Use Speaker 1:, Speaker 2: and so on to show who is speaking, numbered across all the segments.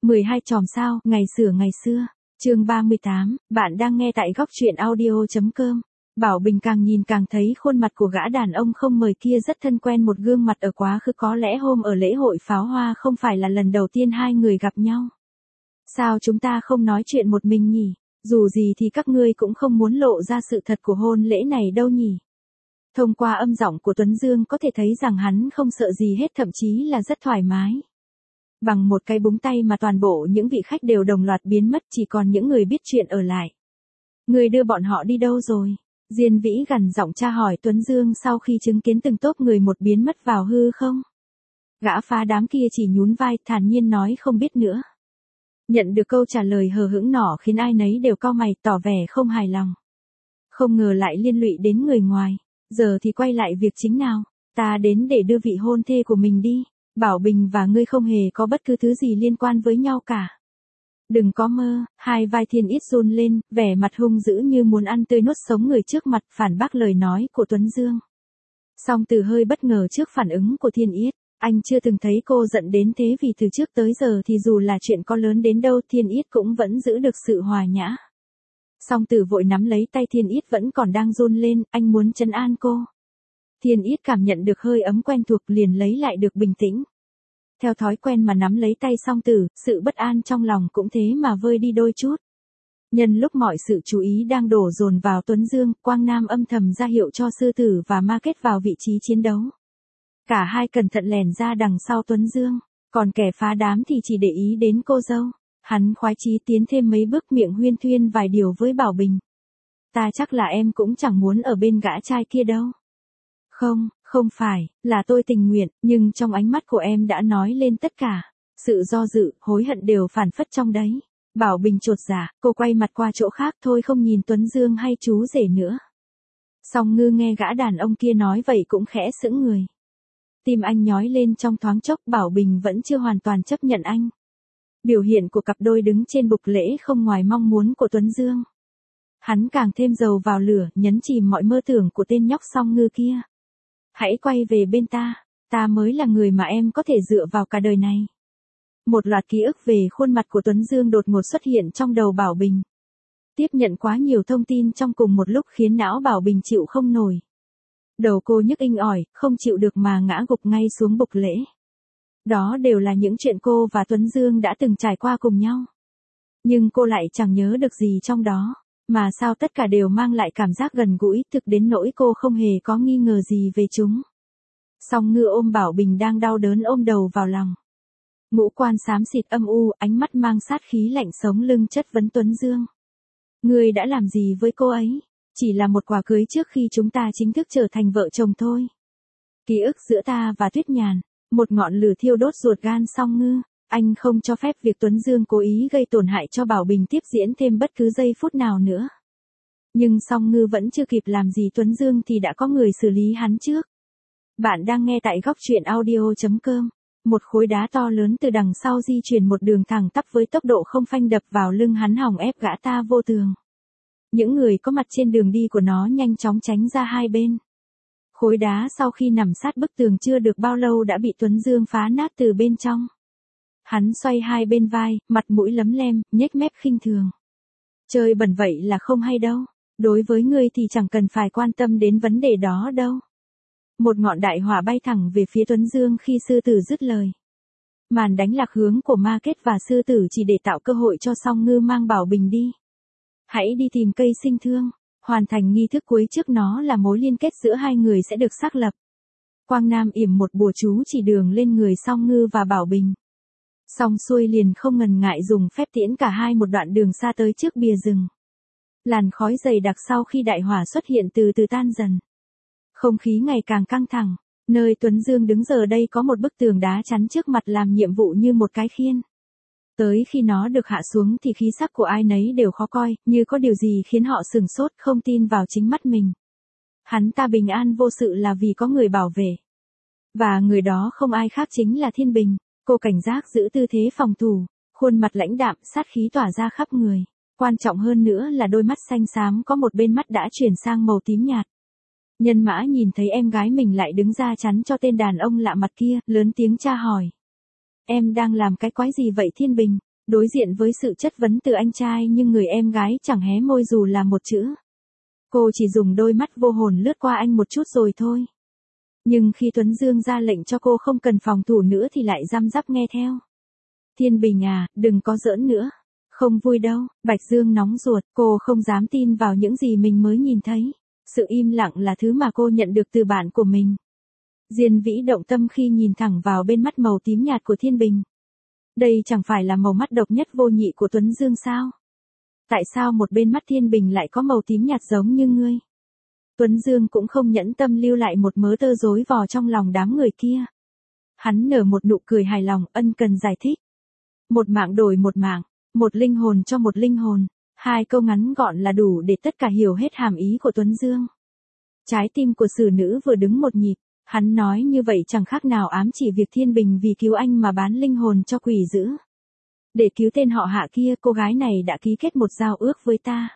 Speaker 1: 12 chòm sao, ngày xưa. Chương 38, bạn đang nghe tại góc truyện audio.com. Bảo Bình càng nhìn càng thấy khuôn mặt của gã đàn ông không mời kia rất thân quen, một gương mặt ở quá khứ, có lẽ hôm ở lễ hội pháo hoa không phải là lần đầu tiên hai người gặp nhau. Sao chúng ta không nói chuyện một mình nhỉ? Dù gì thì các ngươi cũng không muốn lộ ra sự thật của hôn lễ này đâu nhỉ? Thông qua âm giọng của Tuấn Dương có thể thấy rằng hắn không sợ gì hết, thậm chí là rất thoải mái. Bằng một cái búng tay mà toàn bộ những vị khách đều đồng loạt biến mất, chỉ còn những người biết chuyện ở lại. Người đưa bọn họ đi đâu rồi? Diên Vĩ gằn giọng tra hỏi Tuấn Dương sau khi chứng kiến từng tốp người một biến mất vào hư không. Gã phá đám kia chỉ nhún vai, thản nhiên nói không biết nữa. Nhận được câu trả lời hờ hững nọ khiến ai nấy đều cau mày, tỏ vẻ không hài lòng. Không ngờ lại liên lụy đến người ngoài. Giờ thì quay lại việc chính nào. Ta đến để đưa vị hôn thê của mình đi. Bảo Bình và ngươi không hề có bất cứ thứ gì liên quan với nhau cả. Đừng có mơ. Hai vai Thiên Yết run lên, vẻ mặt hung dữ như muốn ăn tươi nuốt sống người trước mặt, phản bác lời nói của Tuấn Dương. Song Từ hơi bất ngờ trước phản ứng của Thiên Yết. Anh chưa từng thấy cô giận đến thế, vì từ trước tới giờ thì dù là chuyện có lớn đến đâu, Thiên Yết cũng vẫn giữ được sự hòa nhã. Song Từ vội nắm lấy tay Thiên Yết vẫn còn đang run lên, anh muốn trấn an cô. Thiên Yết cảm nhận được hơi ấm quen thuộc, liền lấy lại được bình tĩnh. Theo thói quen mà nắm lấy tay Song Từ, sự bất an trong lòng cũng thế mà vơi đi đôi chút. Nhân lúc mọi sự chú ý đang đổ dồn vào Tuấn Dương, Quang Nam âm thầm ra hiệu cho Sư Tử và Ma Kết vào vị trí chiến đấu. Cả hai cẩn thận lèn ra đằng sau Tuấn Dương, còn kẻ phá đám thì chỉ để ý đến cô dâu. Hắn khoái chí tiến thêm mấy bước, miệng huyên thuyên vài điều với Bảo Bình. Ta chắc là em cũng chẳng muốn ở bên gã trai kia đâu. Không phải, là tôi tình nguyện, nhưng trong ánh mắt của em đã nói lên tất cả. Sự do dự, hối hận đều phản phất trong đấy. Bảo Bình chột dạ, cô quay mặt qua chỗ khác thôi, không nhìn Tuấn Dương hay chú rể nữa. Song Ngư nghe gã đàn ông kia nói vậy cũng khẽ sững người. Tim anh nhói lên trong thoáng chốc, Bảo Bình vẫn chưa hoàn toàn chấp nhận anh. Biểu hiện của cặp đôi đứng trên bục lễ không ngoài mong muốn của Tuấn Dương. Hắn càng thêm dầu vào lửa, nhấn chìm mọi mơ tưởng của tên nhóc Song Ngư kia. Hãy quay về bên ta mới là người mà em có thể dựa vào cả đời này. Một loạt ký ức về khuôn mặt của Tuấn Dương đột ngột xuất hiện trong đầu Bảo Bình. Tiếp nhận quá nhiều thông tin trong cùng một lúc khiến não Bảo Bình chịu không nổi. Đầu cô nhức inh ỏi, không chịu được mà ngã gục ngay xuống bục lễ. Đó đều là những chuyện cô và Tuấn Dương đã từng trải qua cùng nhau. Nhưng cô lại chẳng nhớ được gì trong đó, mà sao tất cả đều mang lại cảm giác gần gũi, thực đến nỗi cô không hề có nghi ngờ gì về chúng. Song Ngư ôm Bảo Bình đang đau đớn ôm đầu vào lòng. Ngũ quan xám xịt âm u, ánh mắt mang sát khí lạnh sống lưng chất vấn Tuấn Dương. Ngươi đã làm gì với cô ấy? Chỉ là một quà cưới trước khi chúng ta chính thức trở thành vợ chồng thôi. Ký ức giữa ta và Tuyết Nhàn, một ngọn lửa thiêu đốt ruột gan Song Ngư. Anh không cho phép việc Tuấn Dương cố ý gây tổn hại cho Bảo Bình tiếp diễn thêm bất cứ giây phút nào nữa. Nhưng Song Ngư vẫn chưa kịp làm gì Tuấn Dương thì đã có người xử lý hắn trước. Bạn đang nghe tại góc truyện audio.com. Một khối đá to lớn từ đằng sau di chuyển một đường thẳng tắp với tốc độ không phanh đập vào lưng hắn, hòng ép gã ta vô tường. Những người có mặt trên đường đi của nó nhanh chóng tránh ra hai bên. Khối đá sau khi nằm sát bức tường chưa được bao lâu đã bị Tuấn Dương phá nát từ bên trong. Hắn xoay hai bên vai, mặt mũi lấm lem, nhếch mép khinh thường. Chơi bẩn vậy là không hay đâu. Đối với ngươi thì chẳng cần phải quan tâm đến vấn đề đó đâu. Một ngọn đại hỏa bay thẳng về phía Tuấn Dương khi Sư Tử dứt lời. Màn đánh lạc hướng của Ma Kết và Sư Tử chỉ để tạo cơ hội cho Song Ngư mang Bảo Bình đi. Hãy đi tìm cây sinh thương, hoàn thành nghi thức cuối trước, nó là mối liên kết giữa hai người sẽ được xác lập. Quang Nam yểm một bùa chú chỉ đường lên người Song Ngư và Bảo Bình. Xong xuôi liền không ngần ngại dùng phép tiễn cả hai một đoạn đường xa tới trước bìa rừng. Làn khói dày đặc sau khi đại hỏa xuất hiện từ từ tan dần. Không khí ngày càng căng thẳng, nơi Tuấn Dương đứng giờ đây có một bức tường đá chắn trước mặt làm nhiệm vụ như một cái khiên. Tới khi nó được hạ xuống thì khí sắc của ai nấy đều khó coi, như có điều gì khiến họ sửng sốt, không tin vào chính mắt mình. Hắn ta bình an vô sự là vì có người bảo vệ. Và người đó không ai khác chính là Thiên Bình. Cô cảnh giác giữ tư thế phòng thủ, khuôn mặt lãnh đạm, sát khí tỏa ra khắp người. Quan trọng hơn nữa là đôi mắt xanh xám có một bên mắt đã chuyển sang màu tím nhạt. Nhân Mã nhìn thấy em gái mình lại đứng ra chắn cho tên đàn ông lạ mặt kia, lớn tiếng tra hỏi. Em đang làm cái quái gì vậy Thiên Bình? Đối diện với sự chất vấn từ anh trai nhưng người em gái chẳng hé môi dù là một chữ. Cô chỉ dùng đôi mắt vô hồn lướt qua anh một chút rồi thôi. Nhưng khi Tuấn Dương ra lệnh cho cô không cần phòng thủ nữa thì lại răm rắp nghe theo. Thiên Bình à, đừng có giỡn nữa. Không vui đâu, Bạch Dương nóng ruột, cô không dám tin vào những gì mình mới nhìn thấy. Sự im lặng là thứ mà cô nhận được từ bạn của mình. Diên Vĩ động tâm khi nhìn thẳng vào bên mắt màu tím nhạt của Thiên Bình. Đây chẳng phải là màu mắt độc nhất vô nhị của Tuấn Dương sao? Tại sao một bên mắt Thiên Bình lại có màu tím nhạt giống như ngươi? Tuấn Dương cũng không nhẫn tâm lưu lại một mớ tơ rối vò trong lòng đám người kia. Hắn nở một nụ cười hài lòng, ân cần giải thích. Một mạng đổi một mạng, một linh hồn cho một linh hồn. 2 câu ngắn gọn là đủ để tất cả hiểu hết hàm ý của Tuấn Dương. Trái tim của xử nữ vừa đứng một nhịp, hắn nói như vậy chẳng khác nào ám chỉ việc Thiên Bình vì cứu anh mà bán linh hồn cho quỷ dữ. Để cứu tên họ Hạ kia, cô gái này đã ký kết một giao ước với ta.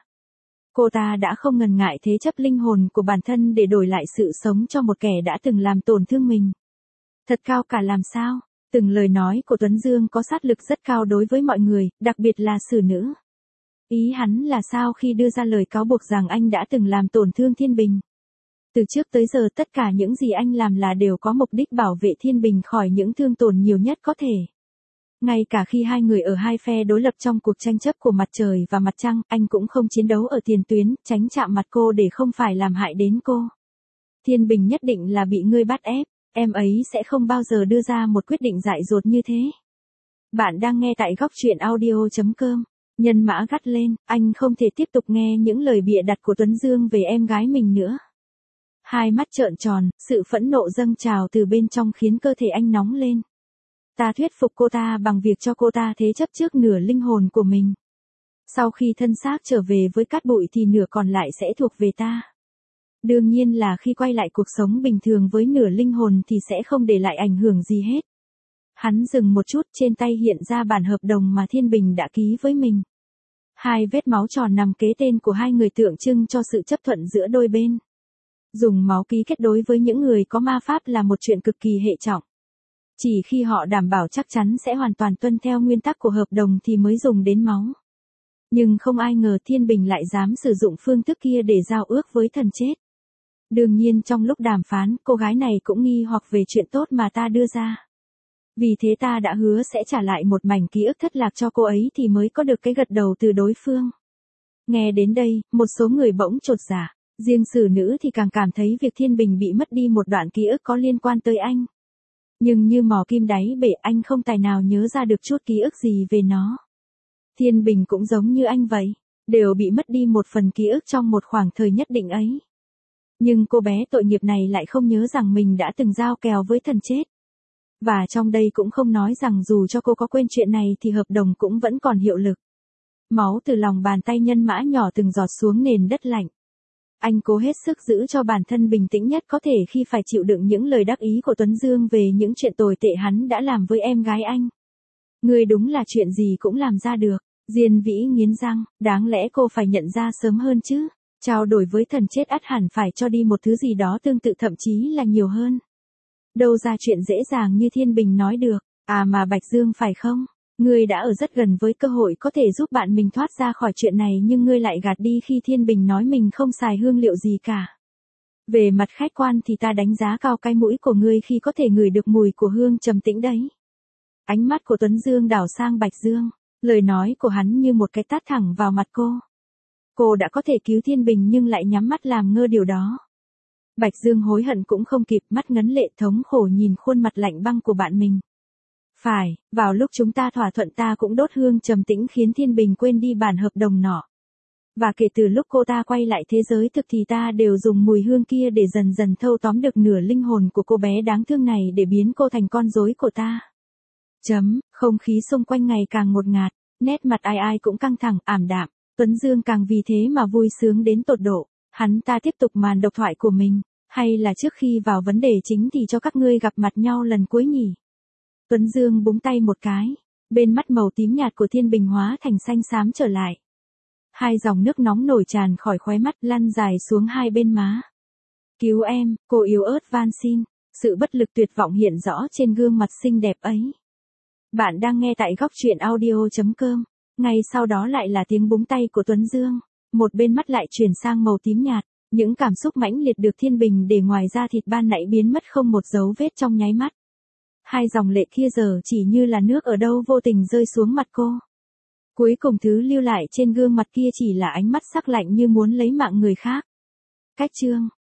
Speaker 1: Cô ta đã không ngần ngại thế chấp linh hồn của bản thân để đổi lại sự sống cho một kẻ đã từng làm tổn thương mình. Thật cao cả làm sao? Từng lời nói của Tuấn Dương có sát lực rất cao đối với mọi người, đặc biệt là xử nữ. Ý hắn là sao khi đưa ra lời cáo buộc rằng anh đã từng làm tổn thương Thiên Bình. Từ trước tới giờ tất cả những gì anh làm là đều có mục đích bảo vệ Thiên Bình khỏi những thương tổn nhiều nhất có thể. Ngay cả khi hai người ở hai phe đối lập trong cuộc tranh chấp của mặt trời và mặt trăng, anh cũng không chiến đấu ở tiền tuyến, tránh chạm mặt cô để không phải làm hại đến cô. Thiên Bình nhất định là bị ngươi bắt ép, em ấy sẽ không bao giờ đưa ra một quyết định dại dột như thế. Bạn đang nghe tại góc truyện audio.com. Nhân mã gắt lên, anh không thể tiếp tục nghe những lời bịa đặt của Tuấn Dương về em gái mình nữa. Hai mắt trợn tròn, sự phẫn nộ dâng trào từ bên trong khiến cơ thể anh nóng lên. Ta thuyết phục cô ta bằng việc cho cô ta thế chấp trước nửa linh hồn của mình. Sau khi thân xác trở về với cát bụi thì nửa còn lại sẽ thuộc về ta. Đương nhiên là khi quay lại cuộc sống bình thường với nửa linh hồn thì sẽ không để lại ảnh hưởng gì hết. Hắn dừng một chút, trên tay hiện ra bản hợp đồng mà Thiên Bình đã ký với mình. 2 vết máu tròn nằm kế tên của hai người tượng trưng cho sự chấp thuận giữa đôi bên. Dùng máu ký kết đối với những người có ma pháp là một chuyện cực kỳ hệ trọng. Chỉ khi họ đảm bảo chắc chắn sẽ hoàn toàn tuân theo nguyên tắc của hợp đồng thì mới dùng đến máu. Nhưng không ai ngờ Thiên Bình lại dám sử dụng phương thức kia để giao ước với thần chết. Đương nhiên trong lúc đàm phán, cô gái này cũng nghi hoặc về chuyện tốt mà ta đưa ra. Vì thế ta đã hứa sẽ trả lại một mảnh ký ức thất lạc cho cô ấy thì mới có được cái gật đầu từ đối phương. Nghe đến đây, một số người bỗng chột dạ, riêng xử nữ thì càng cảm thấy việc Thiên Bình bị mất đi một đoạn ký ức có liên quan tới anh. Nhưng như mò kim đáy bể, anh không tài nào nhớ ra được chút ký ức gì về nó. Thiên Bình cũng giống như anh vậy, đều bị mất đi một phần ký ức trong một khoảng thời nhất định ấy. Nhưng cô bé tội nghiệp này lại không nhớ rằng mình đã từng giao kèo với thần chết. Và trong đây cũng không nói rằng dù cho cô có quên chuyện này thì hợp đồng cũng vẫn còn hiệu lực. Máu từ lòng bàn tay nhân mã nhỏ từng giọt xuống nền đất lạnh. Anh cố hết sức giữ cho bản thân bình tĩnh nhất có thể khi phải chịu đựng những lời đắc ý của Tuấn Dương về những chuyện tồi tệ hắn đã làm với em gái anh. Người đúng là chuyện gì cũng làm ra được. Diên Vĩ nghiến răng, đáng lẽ cô phải nhận ra sớm hơn chứ. Trao đổi với thần chết ắt hẳn phải cho đi một thứ gì đó tương tự, thậm chí là nhiều hơn. Đâu ra chuyện dễ dàng như Thiên Bình nói được. À mà Bạch Dương phải không? Ngươi đã ở rất gần với cơ hội có thể giúp bạn mình thoát ra khỏi chuyện này nhưng ngươi lại gạt đi khi Thiên Bình nói mình không xài hương liệu gì cả. Về mặt khách quan thì ta đánh giá cao cái mũi của ngươi khi có thể ngửi được mùi của hương trầm tĩnh đấy. Ánh mắt của Tuấn Dương đảo sang Bạch Dương, lời nói của hắn như một cái tát thẳng vào mặt cô. Cô đã có thể cứu Thiên Bình nhưng lại nhắm mắt làm ngơ điều đó. Bạch Dương hối hận cũng không kịp, mắt ngấn lệ thống khổ nhìn khuôn mặt lạnh băng của bạn mình. Phải, vào lúc chúng ta thỏa thuận ta cũng đốt hương trầm tĩnh khiến Thiên Bình quên đi bản hợp đồng nọ. Và kể từ lúc cô ta quay lại thế giới thực thì ta đều dùng mùi hương kia để dần dần thâu tóm được nửa linh hồn của cô bé đáng thương này để biến cô thành con rối của ta. Không khí xung quanh ngày càng ngột ngạt, nét mặt ai ai cũng căng thẳng, ảm đạm. Tuấn Dương càng vì thế mà vui sướng đến tột độ. Hắn ta tiếp tục màn độc thoại của mình. Hay là trước khi vào vấn đề chính thì cho các ngươi gặp mặt nhau lần cuối nhỉ? Tuấn Dương búng tay một cái. Bên mắt màu tím nhạt của Thiên Bình hóa thành xanh xám trở lại. 2 dòng nước nóng nổi tràn khỏi khóe mắt lăn dài xuống hai bên má. Cứu em, cô yếu ớt van xin. Sự bất lực tuyệt vọng hiện rõ trên gương mặt xinh đẹp ấy. Bạn đang nghe tại góc truyện audio.com. Ngay sau đó lại là tiếng búng tay của Tuấn Dương. Một bên mắt lại chuyển sang màu tím nhạt. Những cảm xúc mãnh liệt được thiên bình để ngoài da thịt ban nãy biến mất không một dấu vết trong nháy mắt. Hai dòng lệ kia giờ chỉ như là nước ở đâu vô tình rơi xuống mặt cô. Cuối cùng thứ lưu lại trên gương mặt kia chỉ là ánh mắt sắc lạnh như muốn lấy mạng người khác. Cách chương.